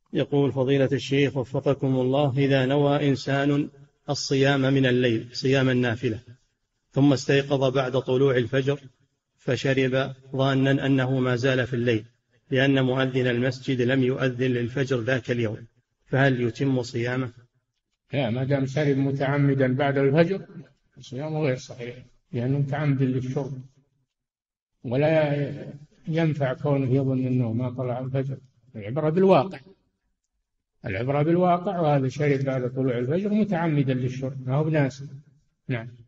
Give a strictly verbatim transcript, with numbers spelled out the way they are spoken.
يقول فضيلة الشيخ وفقكم الله، إذا نوى إنسان الصيام من الليل صيام النافلة ثم استيقظ بعد طلوع الفجر فشرب ظانا أنه ما زال في الليل لأن مؤذن المسجد لم يؤذن للفجر ذاك اليوم، فهل يتم صيامه؟ لا، ما دام شرب متعمدا بعد الفجر صيامه غير صحيح، لأنه متعمد للشرب، ولا ينفع كونه يظن أنه ما طلع الفجر. العبرة بالواقع، العبرة بالواقع، وهذا شرب بعد طلوع الفجر متعمدا للشرب ما هو بناس. نعم.